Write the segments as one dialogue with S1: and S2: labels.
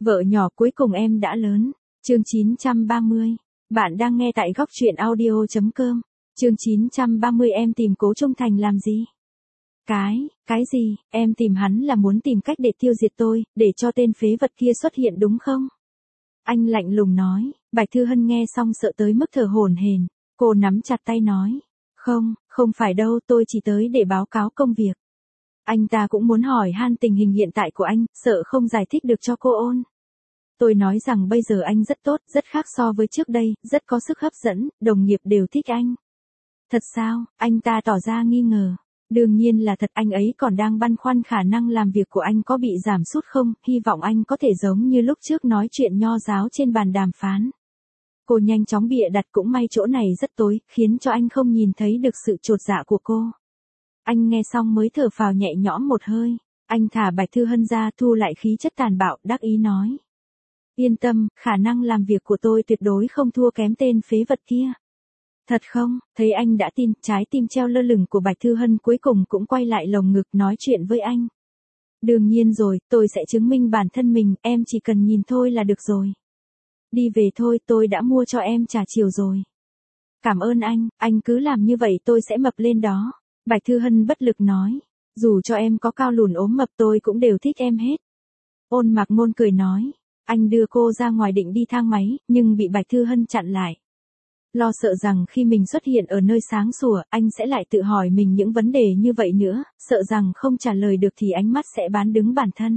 S1: Vợ nhỏ cuối cùng em đã lớn. Chương 930. Bạn đang nghe tại góc truyện audio.com. Chương 930 em tìm Cố Trung Thành làm gì? Cái gì, em tìm hắn là muốn tìm cách để tiêu diệt tôi, để cho tên phế vật kia xuất hiện đúng không? Anh lạnh lùng nói. Bạch Thư Hân nghe xong sợ tới mức thở hổn hển. Cô nắm chặt tay nói. Không phải đâu, tôi chỉ tới để báo cáo công việc. Anh ta cũng muốn hỏi han tình hình hiện tại của anh, sợ không giải thích được cho cô ôn. Tôi nói rằng bây giờ anh rất tốt, rất khác so với trước đây, rất có sức hấp dẫn, đồng nghiệp đều thích anh. Thật sao? Anh ta tỏ ra nghi ngờ. Đương nhiên là thật, anh ấy còn đang băn khoăn khả năng làm việc của anh có bị giảm sút không, hy vọng anh có thể giống như lúc trước nói chuyện nho giáo trên bàn đàm phán. Cô nhanh chóng bịa đặt, cũng may chỗ này rất tối, khiến cho anh không nhìn thấy được sự chột dạ của cô. Anh nghe xong mới thở phào nhẹ nhõm một hơi. Anh thả Bạch Thư Hân ra, thu lại khí chất tàn bạo, đắc ý nói. Yên tâm, khả năng làm việc của tôi tuyệt đối không thua kém tên phế vật kia. Thật không? Thấy anh đã tin, trái tim treo lơ lửng của Bạch Thư Hân cuối cùng cũng quay lại lồng ngực nói chuyện với anh. Đương nhiên rồi, tôi sẽ chứng minh bản thân mình, em chỉ cần nhìn thôi là được rồi. Đi về thôi, tôi đã mua cho em trà chiều rồi. Cảm ơn anh cứ làm như vậy tôi sẽ mập lên đó. Bạch Thư Hân bất lực nói. Dù cho em có cao lùn ốm mập tôi cũng đều thích em hết. Ôn Mạc Ngôn cười nói. Anh đưa cô ra ngoài định đi thang máy, nhưng bị Bạch Thư Hân chặn lại. Lo sợ rằng khi mình xuất hiện ở nơi sáng sủa, anh sẽ lại tự hỏi mình những vấn đề như vậy nữa, sợ rằng không trả lời được thì ánh mắt sẽ bán đứng bản thân.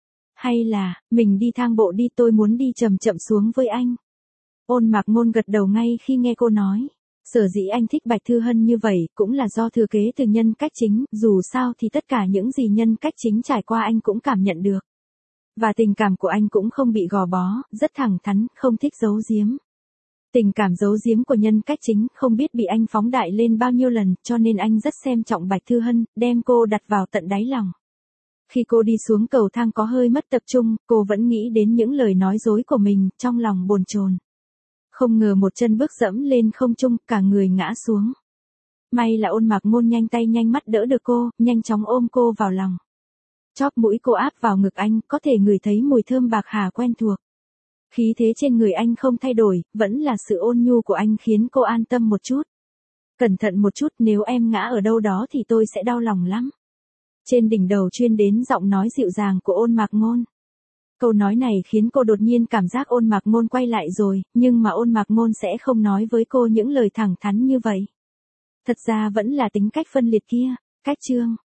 S1: Hay là, mình đi thang bộ đi, tôi muốn đi chậm chậm xuống với anh. Ôn Mạc Ngôn gật đầu ngay khi nghe cô nói. Sở dĩ anh thích Bạch Thư Hân như vậy, cũng là do thừa kế từ nhân cách chính, dù sao thì tất cả những gì nhân cách chính trải qua anh cũng cảm nhận được. Và tình cảm của anh cũng không bị gò bó, rất thẳng thắn, không thích giấu giếm. Tình cảm giấu giếm của nhân cách chính không biết bị anh phóng đại lên bao nhiêu lần, cho nên anh rất xem trọng Bạch Thư Hân, đem cô đặt vào tận đáy lòng. Khi cô đi xuống cầu thang có hơi mất tập trung, cô vẫn nghĩ đến những lời nói dối của mình, trong lòng bồn chồn. Không ngờ một chân bước dẫm lên không trung, cả người ngã xuống. May là Ôn Mạc Ngôn nhanh tay nhanh mắt đỡ được cô, nhanh chóng ôm cô vào lòng. Chóp mũi cô áp vào ngực anh, có thể ngửi thấy mùi thơm bạc hà quen thuộc. Khí thế trên người anh không thay đổi, vẫn là sự ôn nhu của anh khiến cô an tâm một chút. Cẩn thận một chút, nếu em ngã ở đâu đó thì tôi sẽ đau lòng lắm. Trên đỉnh đầu chuyên đến giọng nói dịu dàng của Ôn Mạc Ngôn. Câu nói này khiến cô đột nhiên cảm giác Ôn Mạc Ngôn quay lại rồi, nhưng mà Ôn Mạc Ngôn sẽ không nói với cô những lời thẳng thắn như vậy. Thật ra vẫn là tính cách phân liệt kia. Cách chương